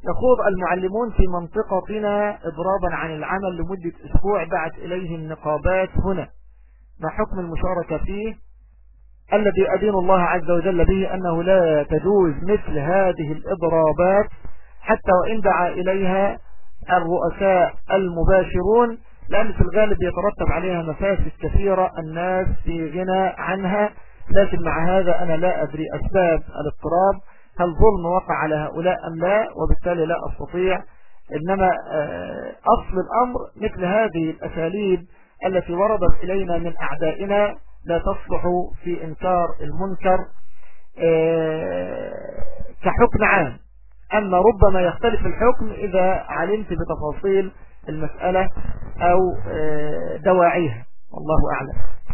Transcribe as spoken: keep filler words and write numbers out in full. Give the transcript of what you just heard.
يخوض المعلمون في منطقتنا إضرابا عن العمل لمدة أسبوع بعد إليه النقابات هنا، ما حكم المشاركة فيه الذي أدين الله عز وجل به أنه لا تجوز مثل هذه الإضرابات حتى وإن دعا إليها الرؤساء المباشرون، لأن في الغالب يترتب عليها مفاسد كثيرة الناس في غنى عنها. لكن مع هذا أنا لا أدري أسباب الاضطراب، هل ظلم وقع على هؤلاء أم لا، وبالتالي لا أستطيع. إنما أصل الأمر مثل هذه الأساليب التي وردت إلينا من أعدائنا لا تصلح في إنكار المنكر كحكم عام. أما ربما يختلف الحكم إذا علمت بتفاصيل المسألة أو دواعيها، والله أعلم.